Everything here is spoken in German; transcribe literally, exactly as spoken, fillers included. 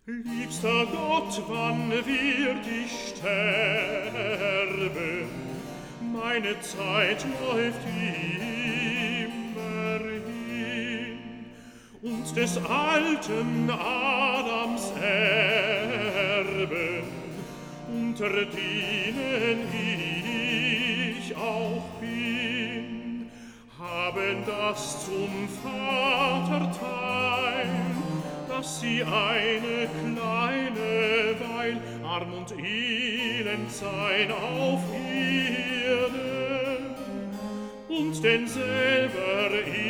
Liebster Gott, wann wird ich sterben? Meine Zeit läuft immer hin, und des alten Adams Erben, unter denen ich auch bin, haben das zum Vaterteil, dass sie eine kleine Weil arm und elend sein auf Erden und denn selber